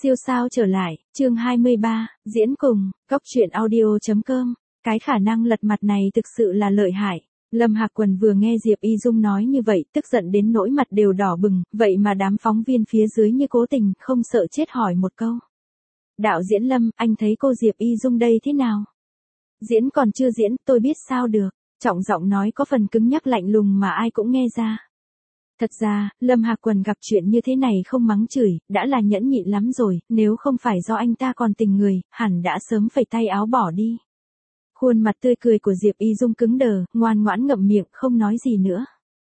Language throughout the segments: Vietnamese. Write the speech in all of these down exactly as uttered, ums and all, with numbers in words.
Siêu sao trở lại, chương hai mươi ba, diễn cùng, Cóc truyện audio chấm com. Cái khả năng lật mặt này thực sự là lợi hại. Lâm Hạc Quần vừa nghe Diệp Y Dung nói như vậy, tức giận đến nỗi mặt đều đỏ bừng, vậy mà đám phóng viên phía dưới như cố tình, không sợ chết hỏi một câu. Đạo diễn Lâm, anh thấy cô Diệp Y Dung đây thế nào? Diễn còn chưa diễn, tôi biết sao được. Trọng giọng nói có phần cứng nhắc lạnh lùng mà ai cũng nghe ra. Thật ra, Lâm Hạc Quần gặp chuyện như thế này không mắng chửi, đã là nhẫn nhịn lắm rồi, nếu không phải do anh ta còn tình người, hẳn đã sớm phẩy tay áo bỏ đi. Khuôn mặt tươi cười của Diệp Y Dung cứng đờ, ngoan ngoãn ngậm miệng, không nói gì nữa.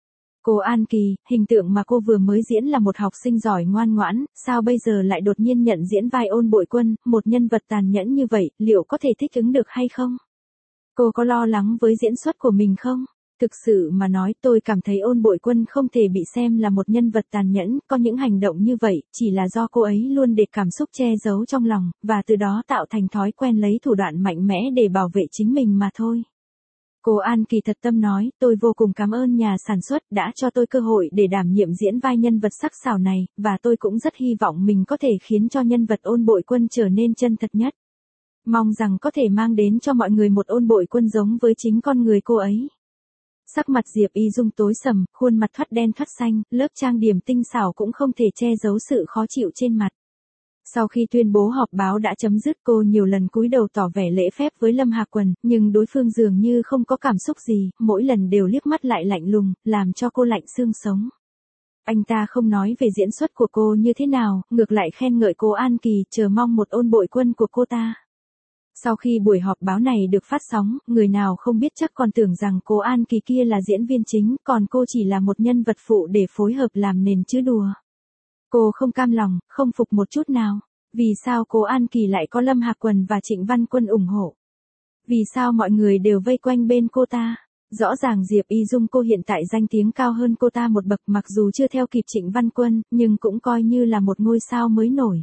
Cô An Kỳ, hình tượng mà cô vừa mới diễn là một học sinh giỏi ngoan ngoãn, sao bây giờ lại đột nhiên nhận diễn vai Ôn Bội Quân, một nhân vật tàn nhẫn như vậy, liệu có thể thích ứng được hay không? Cô có lo lắng với diễn xuất của mình không? Thực sự mà nói, tôi cảm thấy Ôn Bội Quân không thể bị xem là một nhân vật tàn nhẫn, có những hành động như vậy, chỉ là do cô ấy luôn để cảm xúc che giấu trong lòng, và từ đó tạo thành thói quen lấy thủ đoạn mạnh mẽ để bảo vệ chính mình mà thôi. Cô An Kỳ thật tâm nói, tôi vô cùng cảm ơn nhà sản xuất đã cho tôi cơ hội để đảm nhiệm diễn vai nhân vật sắc sảo này, và tôi cũng rất hy vọng mình có thể khiến cho nhân vật Ôn Bội Quân trở nên chân thật nhất. Mong rằng có thể mang đến cho mọi người một Ôn Bội Quân giống với chính con người cô ấy. Sắc mặt Diệp Y Dung tối sầm, khuôn mặt thoắt đen thoắt xanh, lớp trang điểm tinh xảo cũng không thể che giấu sự khó chịu trên mặt. Sau khi tuyên bố họp báo đã chấm dứt, cô nhiều lần cúi đầu tỏ vẻ lễ phép với Lâm Hạc Quần, nhưng đối phương dường như không có cảm xúc gì, mỗi lần đều liếc mắt lại lạnh lùng, làm cho cô lạnh xương sống. Anh ta không nói về diễn xuất của cô như thế nào, ngược lại khen ngợi cô An Kỳ, chờ mong một Ôn Bội Quân của cô ta. Sau khi buổi họp báo này được phát sóng, người nào không biết chắc còn tưởng rằng cô An Kỳ kia là diễn viên chính, còn cô chỉ là một nhân vật phụ để phối hợp làm nền chứ đùa. Cô không cam lòng, không phục một chút nào. Vì sao cô An Kỳ lại có Lâm Hạc Quần và Trịnh Văn Quân ủng hộ? Vì sao mọi người đều vây quanh bên cô ta? Rõ ràng Diệp Y Dung cô hiện tại danh tiếng cao hơn cô ta một bậc, mặc dù chưa theo kịp Trịnh Văn Quân, nhưng cũng coi như là một ngôi sao mới nổi.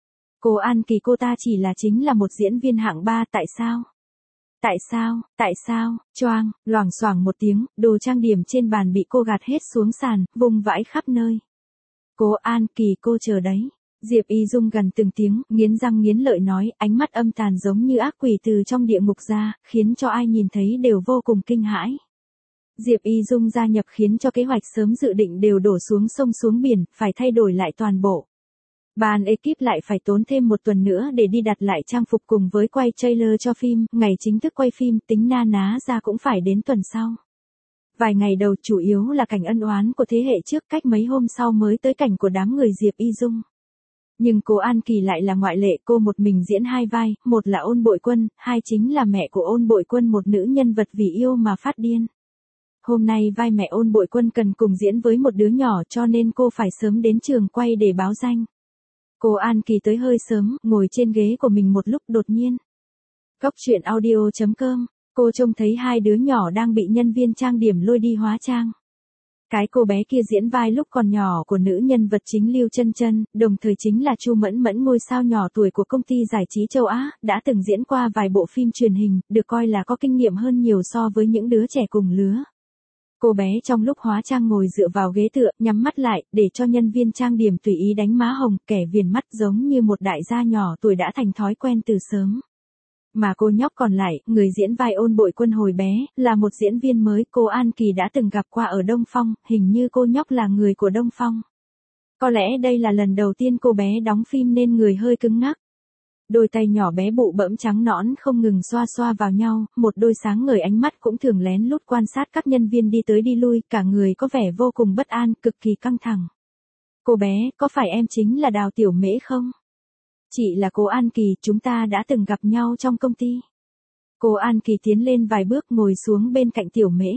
Cô An Kỳ cô ta chỉ là chính là một diễn viên hạng ba, tại sao? Tại sao, tại sao, choang, loảng xoảng một tiếng, đồ trang điểm trên bàn bị cô gạt hết xuống sàn, vung vãi khắp nơi. Cô An Kỳ cô chờ đấy. Diệp Y Dung gần từng tiếng, nghiến răng nghiến lợi nói, ánh mắt âm tàn giống như ác quỷ từ trong địa ngục ra, khiến cho ai nhìn thấy đều vô cùng kinh hãi. Diệp Y Dung gia nhập khiến cho kế hoạch sớm dự định đều đổ xuống sông xuống biển, phải thay đổi lại toàn bộ. Ban ekip lại phải tốn thêm một tuần nữa để đi đặt lại trang phục cùng với quay trailer cho phim, ngày chính thức quay phim tính na ná ra cũng phải đến tuần sau. Vài ngày đầu chủ yếu là cảnh ân oán của thế hệ trước, cách mấy hôm sau mới tới cảnh của đám người Diệp Y Dung. Nhưng cô An Kỳ lại là ngoại lệ, cô một mình diễn hai vai, một là Ôn Bội Quân, hai chính là mẹ của Ôn Bội Quân, một nữ nhân vật vì yêu mà phát điên. Hôm nay vai mẹ Ôn Bội Quân cần cùng diễn với một đứa nhỏ cho nên cô phải sớm đến trường quay để báo danh. Cô An Kỳ tới hơi sớm, ngồi trên ghế của mình một lúc đột nhiên. Cóc truyện audio chấm com, cô trông thấy hai đứa nhỏ đang bị nhân viên trang điểm lôi đi hóa trang. Cái cô bé kia diễn vai lúc còn nhỏ của nữ nhân vật chính Lưu Chân Chân, đồng thời chính là Chu Mẫn Mẫn, ngôi sao nhỏ tuổi của công ty giải trí châu Á, đã từng diễn qua vài bộ phim truyền hình, được coi là có kinh nghiệm hơn nhiều so với những đứa trẻ cùng lứa. Cô bé trong lúc hóa trang ngồi dựa vào ghế tựa, nhắm mắt lại, để cho nhân viên trang điểm tùy ý đánh má hồng, kẻ viền mắt giống như một đại gia nhỏ tuổi đã thành thói quen từ sớm. Mà cô nhóc còn lại, người diễn vai Ôn Bội Quân hồi bé, là một diễn viên mới cô An Kỳ đã từng gặp qua ở Đông Phong, hình như cô nhóc là người của Đông Phong. Có lẽ đây là lần đầu tiên cô bé đóng phim nên người hơi cứng ngắc. Đôi tay nhỏ bé bụ bẫm trắng nõn không ngừng xoa xoa vào nhau, một đôi sáng ngời ánh mắt cũng thường lén lút quan sát các nhân viên đi tới đi lui, cả người có vẻ vô cùng bất an, cực kỳ căng thẳng. Cô bé, có phải em chính là Đào Tiểu Mễ không? Chị là cô An Kỳ, chúng ta đã từng gặp nhau trong công ty. Cô An Kỳ tiến lên vài bước ngồi xuống bên cạnh Tiểu Mễ.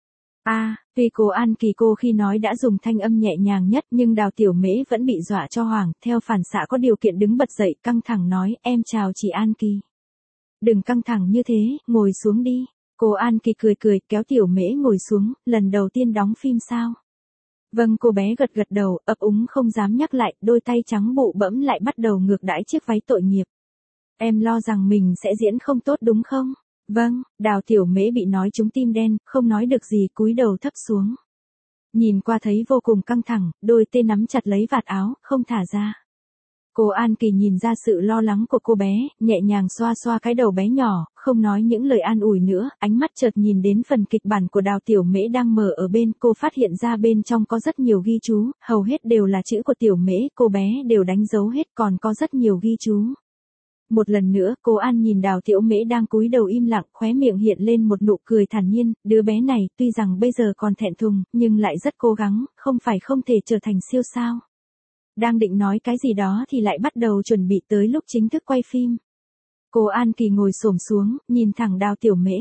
À, tuy cô An Kỳ cô khi nói đã dùng thanh âm nhẹ nhàng nhất nhưng Đào Tiểu Mễ vẫn bị dọa cho hoảng, theo phản xạ có điều kiện đứng bật dậy, căng thẳng nói, em chào chị An Kỳ. Đừng căng thẳng như thế, ngồi xuống đi. Cô An Kỳ cười cười, kéo Tiểu Mễ ngồi xuống, lần đầu tiên đóng phim sao? Vâng, cô bé gật gật đầu, ấp úng không dám nhắc lại, đôi tay trắng bụ bẫm lại bắt đầu ngược đãi chiếc váy tội nghiệp. Em lo rằng mình sẽ diễn không tốt đúng không? Vâng, Đào Tiểu Mễ bị nói trúng tim đen, không nói được gì, cúi đầu thấp xuống. Nhìn qua thấy vô cùng căng thẳng, đôi tay nắm chặt lấy vạt áo, không thả ra. Cô An Kỳ nhìn ra sự lo lắng của cô bé, nhẹ nhàng xoa xoa cái đầu bé nhỏ, không nói những lời an ủi nữa, ánh mắt chợt nhìn đến phần kịch bản của Đào Tiểu Mễ đang mở ở bên, cô phát hiện ra bên trong có rất nhiều ghi chú, hầu hết đều là chữ của Tiểu Mễ, cô bé đều đánh dấu hết, còn có rất nhiều ghi chú. Một lần nữa, cô An nhìn Đào Tiểu Mễ đang cúi đầu im lặng, khóe miệng hiện lên một nụ cười thản nhiên, đứa bé này, tuy rằng bây giờ còn thẹn thùng, nhưng lại rất cố gắng, không phải không thể trở thành siêu sao. Đang định nói cái gì đó thì lại bắt đầu chuẩn bị tới lúc chính thức quay phim. Cô An Kỳ ngồi xổm xuống, nhìn thẳng Đào Tiểu Mễ.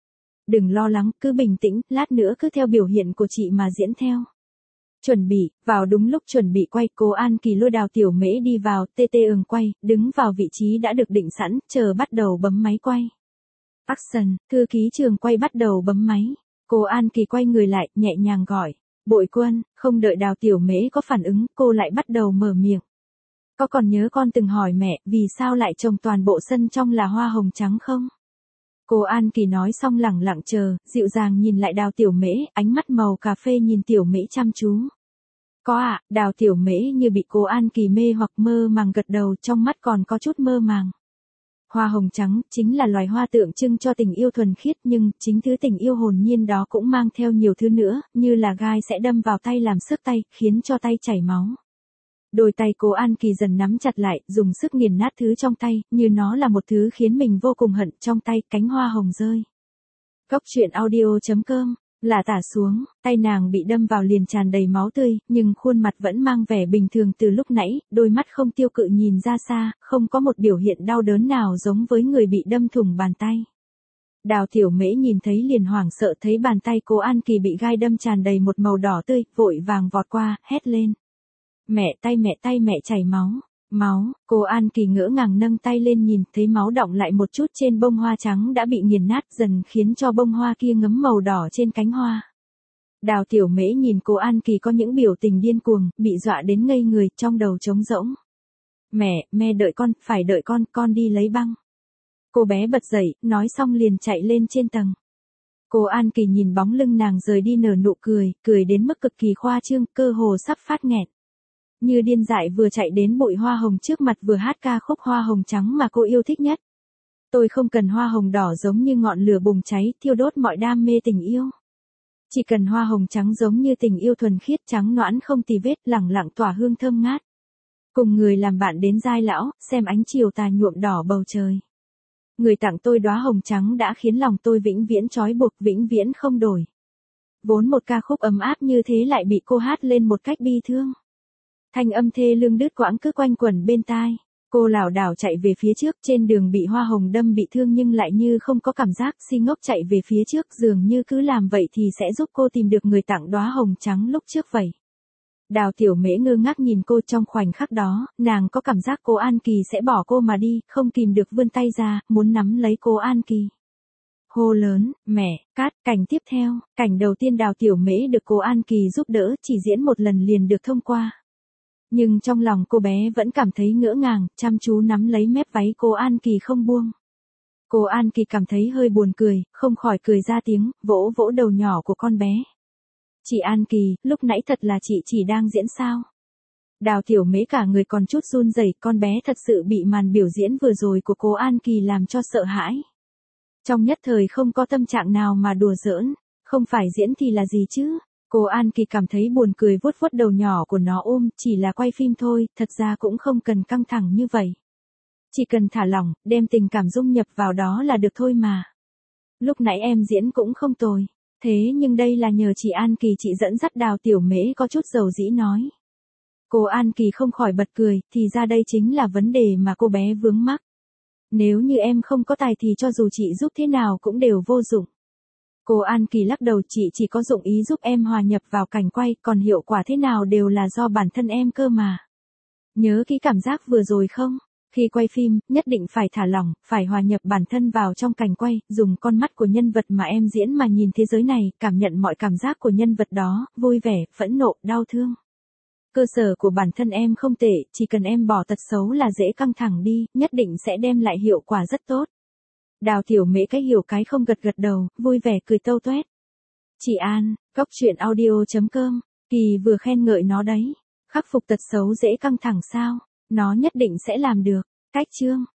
Đừng lo lắng, cứ bình tĩnh, lát nữa cứ theo biểu hiện của chị mà diễn theo. Chuẩn bị, vào đúng lúc chuẩn bị quay, cô An Kỳ lôi Đào Tiểu Mễ đi vào, tê tê ừng quay, đứng vào vị trí đã được định sẵn, chờ bắt đầu bấm máy quay. Action, thư ký trường quay bắt đầu bấm máy. Cô An Kỳ quay người lại, nhẹ nhàng gọi. Bội Quân, không đợi Đào Tiểu Mễ có phản ứng, cô lại bắt đầu mở miệng. Có còn nhớ con từng hỏi mẹ, vì sao lại trồng toàn bộ sân trong là hoa hồng trắng không? Cô An Kỳ nói xong lẳng lặng chờ, dịu dàng nhìn lại Đào Tiểu Mễ, ánh mắt màu cà phê nhìn Tiểu Mễ chăm chú. Có ạ, à, Đào Tiểu Mễ như bị cô An Kỳ mê hoặc mơ màng gật đầu, trong mắt còn có chút mơ màng. Hoa hồng trắng chính là loài hoa tượng trưng cho tình yêu thuần khiết, nhưng chính thứ tình yêu hồn nhiên đó cũng mang theo nhiều thứ nữa, như là gai sẽ đâm vào tay làm sức tay, khiến cho tay chảy máu. Đôi tay cô An Kỳ dần nắm chặt lại, dùng sức nghiền nát thứ trong tay, như nó là một thứ khiến mình vô cùng hận, trong tay, cánh hoa hồng rơi. Cốc truyện audio chấm com, là tả xuống, tay nàng bị đâm vào liền tràn đầy máu tươi, nhưng khuôn mặt vẫn mang vẻ bình thường từ lúc nãy, đôi mắt không tiêu cự nhìn ra xa, không có một biểu hiện đau đớn nào giống với người bị đâm thủng bàn tay. Đào Tiểu Mễ nhìn thấy liền hoảng sợ, thấy bàn tay cô An Kỳ bị gai đâm tràn đầy một màu đỏ tươi, vội vàng vọt qua, hét lên. Mẹ, tay mẹ, tay mẹ chảy máu. Máu, cô An Kỳ ngỡ ngàng nâng tay lên nhìn, thấy máu đọng lại một chút trên bông hoa trắng đã bị nghiền nát, dần khiến cho bông hoa kia ngấm màu đỏ trên cánh hoa. Đào Tiểu Mễ nhìn cô An Kỳ có những biểu tình điên cuồng, bị dọa đến ngây người, trong đầu trống rỗng. Mẹ, mẹ đợi con, phải đợi con, con đi lấy băng. Cô bé bật dậy, nói xong liền chạy lên trên tầng. Cô An Kỳ nhìn bóng lưng nàng rời đi nở nụ cười, cười đến mức cực kỳ khoa trương, cơ hồ sắp phát nghẹt. Như điên dại vừa chạy đến bụi hoa hồng trước mặt vừa hát ca khúc hoa hồng trắng mà cô yêu thích nhất. Tôi không cần hoa hồng đỏ giống như ngọn lửa bùng cháy, thiêu đốt mọi đam mê tình yêu. Chỉ cần hoa hồng trắng giống như tình yêu thuần khiết, trắng nõn không tì vết, lẳng lặng tỏa hương thơm ngát. Cùng người làm bạn đến giai lão, xem ánh chiều tà nhuộm đỏ bầu trời. Người tặng tôi đóa hồng trắng đã khiến lòng tôi vĩnh viễn trói buộc, vĩnh viễn không đổi. Vốn một ca khúc ấm áp như thế lại bị cô hát lên một cách bi thương. Thanh âm thê lương đứt quãng cứ quanh quẩn bên tai. Cô lảo đảo chạy về phía trước, trên đường bị hoa hồng đâm bị thương nhưng lại như không có cảm giác, si ngốc chạy về phía trước, dường như cứ làm vậy thì sẽ giúp cô tìm được người tặng đóa hồng trắng lúc trước vậy. Đào Tiểu Mễ ngơ ngác nhìn cô, trong khoảnh khắc đó, nàng có cảm giác cô An Kỳ sẽ bỏ cô mà đi, không kìm được vươn tay ra, muốn nắm lấy cô An Kỳ. Hô lớn, mẹ, cát, cảnh tiếp theo, cảnh đầu tiên Đào Tiểu Mễ được cô An Kỳ giúp đỡ, chỉ diễn một lần liền được thông qua. Nhưng trong lòng cô bé vẫn cảm thấy ngỡ ngàng, chăm chú nắm lấy mép váy cô An Kỳ không buông. Cô An Kỳ cảm thấy hơi buồn cười, không khỏi cười ra tiếng, vỗ vỗ đầu nhỏ của con bé. Chị An Kỳ, lúc nãy thật là chị chỉ đang diễn sao? Đào Tiểu Mễ cả người còn chút run rẩy, con bé thật sự bị màn biểu diễn vừa rồi của cô An Kỳ làm cho sợ hãi. Trong nhất thời không có tâm trạng nào mà đùa giỡn, không phải diễn thì là gì chứ? Cô An Kỳ cảm thấy buồn cười vuốt vuốt đầu nhỏ của nó ôm, chỉ là quay phim thôi, thật ra cũng không cần căng thẳng như vậy. Chỉ cần thả lỏng, đem tình cảm dung nhập vào đó là được thôi mà. Lúc nãy em diễn cũng không tồi, thế nhưng đây là nhờ chị An Kỳ chị dẫn dắt. Đào Tiểu Mễ có chút dầu dĩ nói. Cô An Kỳ không khỏi bật cười, thì ra đây chính là vấn đề mà cô bé vướng mắc. Nếu như em không có tài thì cho dù chị giúp thế nào cũng đều vô dụng. Cô An Kỳ lắc đầu, chị chỉ có dụng ý giúp em hòa nhập vào cảnh quay, còn hiệu quả thế nào đều là do bản thân em cơ mà. Nhớ kỹ cảm giác vừa rồi không? Khi quay phim, nhất định phải thả lỏng, phải hòa nhập bản thân vào trong cảnh quay, dùng con mắt của nhân vật mà em diễn mà nhìn thế giới này, cảm nhận mọi cảm giác của nhân vật đó, vui vẻ, phẫn nộ, đau thương. Cơ sở của bản thân em không tệ, chỉ cần em bỏ tật xấu là dễ căng thẳng đi, nhất định sẽ đem lại hiệu quả rất tốt. Đào Tiểu Mễ cái hiểu cái không gật gật đầu, vui vẻ cười tâu toét. Chị An, cốc truyện audio chấm com, Kỳ vừa khen ngợi nó đấy. Khắc phục tật xấu dễ căng thẳng sao? Nó nhất định sẽ làm được. Cách chương